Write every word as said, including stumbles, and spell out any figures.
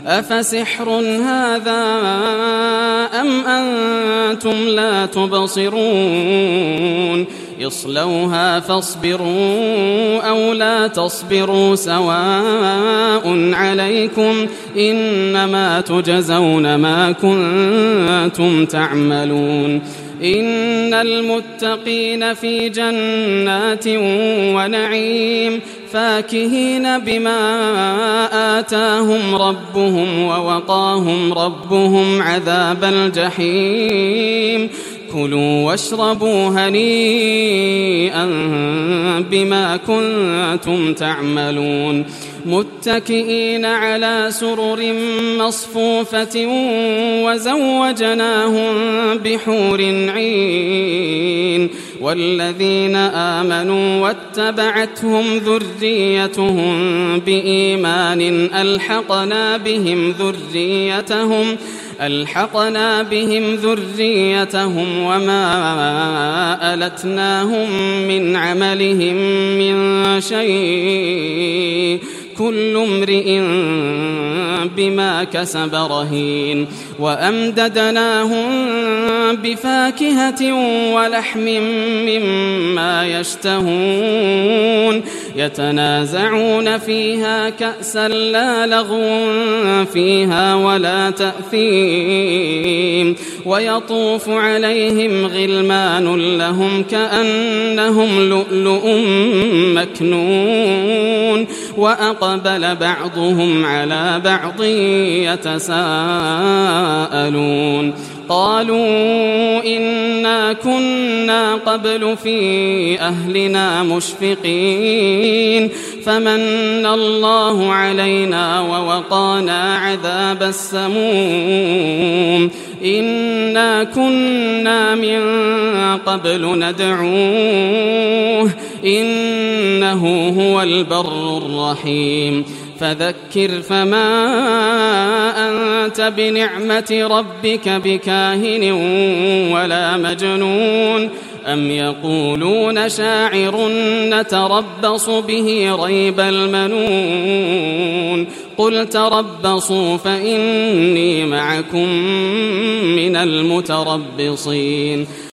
أفسحر هذا أم أنتم لا تبصرون اصلوها فاصبروا أو لا تصبروا سواء عليكم إنما تجزون ما كنتم تعملون إن المتقين في جنات ونعيم فاكهين بما آتاهم ربهم ووقاهم ربهم عذاب الجحيم كلوا واشربوا هنيئا بما كنتم تعملون متكئين على سرر مصفوفة وزوجناهم بحور عين والذين آمنوا واتبعتهم ذريتهم بإيمان ألحقنا بهم ذريتهم ألحقنا بهم ذريتهم وما ألتناهم من عملهم من شيء كل امرئ بما كسب رهين وأمددناهم بفاكهة ولحم مما يشتهون يتنازعون فيها كأسا لا لغو فيها ولا تأثيم ويطوف عليهم غلمان لهم كأنهم لؤلؤ مكنون وأقبل بعضهم على بعض يتساءلون قالوا إنا كنا قبل في أهلنا مشفقين فمن الله علينا ووقانا عذاب السموم إنا كنا من قبل ندعوه إنه هو البر الرحيم فذكر فما أنت بنعمة ربك بكاهن ولا مجنون أم يقولون شاعر نتربص به ريب المنون قل تربصوا فإني معكم من المتربصين